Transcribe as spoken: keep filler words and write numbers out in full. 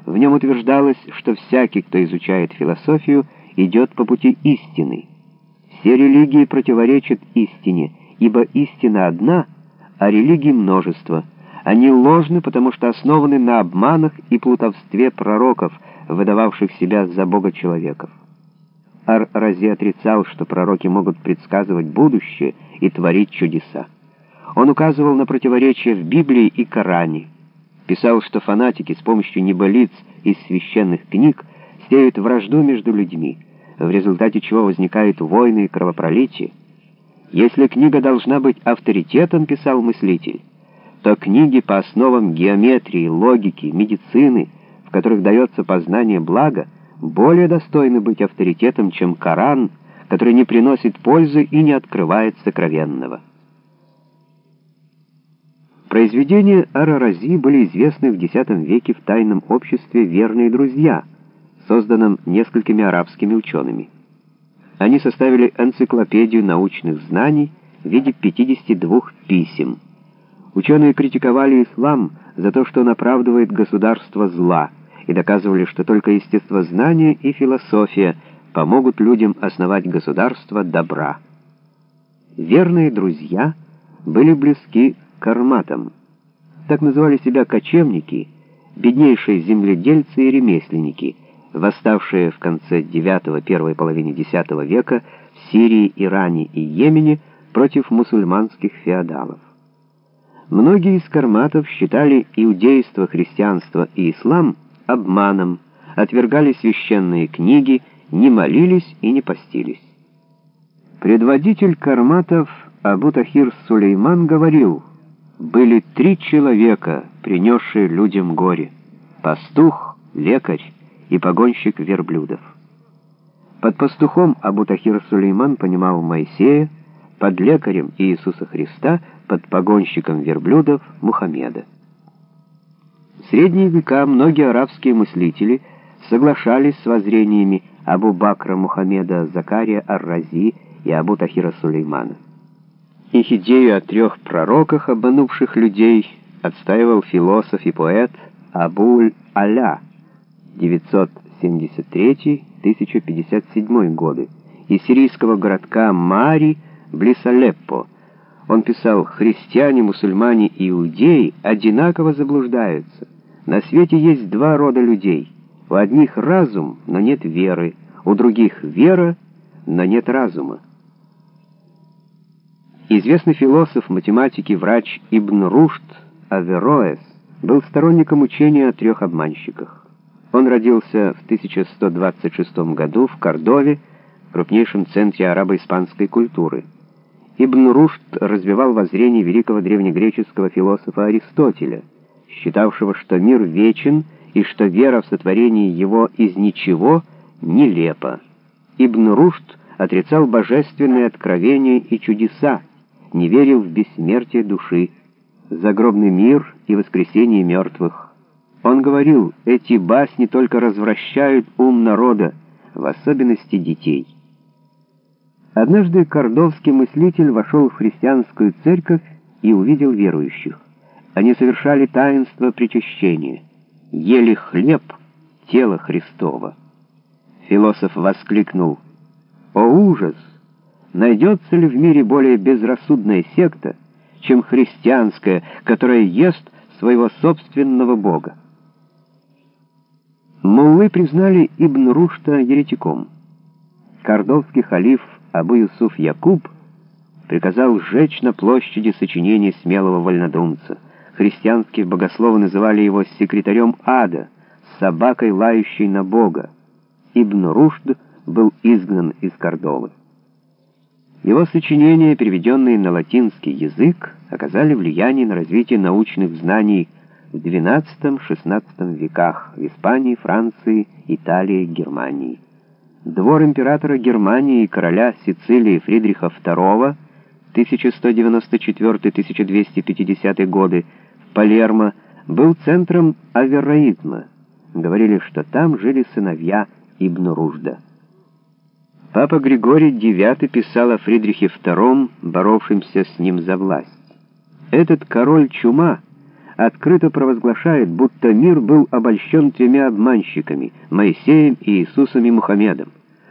В нем утверждалось, что всякий, кто изучает философию, идет по пути истины. Все религии противоречат истине, ибо истина одна, а религий множество. Они ложны, потому что основаны на обманах и плутовстве пророков, выдававших себя за бога-человеков. Ар-Рази отрицал, что пророки могут предсказывать будущее и творить чудеса. Он указывал на противоречия в Библии и Коране. Писал, что фанатики с помощью небылиц из священных книг сеют вражду между людьми, в результате чего возникают войны и кровопролитие. Если книга должна быть авторитетом, писал мыслитель, то книги по основам геометрии, логики, медицины, в которых дается познание блага, более достойны быть авторитетом, чем Коран, который не приносит пользы и не открывает сокровенного. Произведения Ар-Рази были известны в десятом веке в тайном обществе «Верные друзья», созданном несколькими арабскими учеными. Они составили энциклопедию научных знаний в виде пятидесяти двух писем. Ученые критиковали ислам за то, что он оправдывает государство зла, и доказывали, что только естествознание и философия помогут людям основать государство добра. Верные друзья были близки к карматам. Так называли себя кочевники, беднейшие земледельцы и ремесленники, восставшие в конце девятого — первой половине десятого века в Сирии, Иране и Йемене против мусульманских феодалов. Многие из карматов считали иудейство, христианство и ислам обманом, отвергали священные книги, не молились и не постились. Предводитель карматов Абу-Тахир Сулейман говорил: «Были три человека, принесшие людям горе: пастух, лекарь и погонщик верблюдов». Под пастухом Абу-Тахир Сулейман понимал Моисея, под лекарем Иисуса Христа, под погонщиком верблюдов Мухаммеда. В средние века многие арабские мыслители соглашались с воззрениями Абу-Бакра Мухаммеда Закария Ар-Рази и Абу-Тахира Сулеймана. Их идею о трех пророках, обманувших людей, отстаивал философ и поэт Абуль-Аля девятьсот семьдесят третий — тысяча пятьдесят седьмой годы из сирийского городка Мари близ Алеппо. Он писал: «Христиане, мусульмане и иудеи одинаково заблуждаются. На свете есть два рода людей. У одних разум, но нет веры, у других вера, но нет разума». Известный философ, математик и врач Ибн Рушд Авероэс был сторонником учения о трех обманщиках. Он родился в тысяча сто двадцать шестом году в Кордове, крупнейшем центре арабо-испанской культуры. Ибн Рушд развивал воззрение великого древнегреческого философа Аристотеля, считавшего, что мир вечен и что вера в сотворение его из ничего нелепа. Ибн Рушд отрицал божественные откровения и чудеса, не верил в бессмертие души, загробный мир и воскресение мертвых. Он говорил: эти басни только развращают ум народа, в особенности детей. Однажды кордовский мыслитель вошел в христианскую церковь и увидел верующих. Они совершали таинство причащения, ели хлеб, тело Христово. Философ воскликнул: «О ужас! Найдется ли в мире более безрассудная секта, чем христианская, которая ест своего собственного Бога?» Муллы признали Ибн Рушда еретиком. Кордовский халиф Абу-Юсуф Якуб приказал сжечь на площади сочинение смелого вольнодумца. Христианские богословы называли его секретарем ада, собакой, лающей на Бога. Ибн Рушд был изгнан из Кордовы. Его сочинения, переведенные на латинский язык, оказали влияние на развитие научных знаний в двенадцатом-шестнадцатом веках в Испании, Франции, Италии, Германии. Двор императора Германии и короля Сицилии Фридриха второго тысяча сто девяносто четвёртый — тысяча двести пятидесятый годы в Палермо был центром авероизма. Говорили, что там жили сыновья Ибн Рушда. Папа Григорий девятый писал о Фридрихе втором, боровшемся с ним за власть. «Этот король чума открыто провозглашает, будто мир был обольщен тремя обманщиками — Моисеем, Иисусом и Мухаммедом.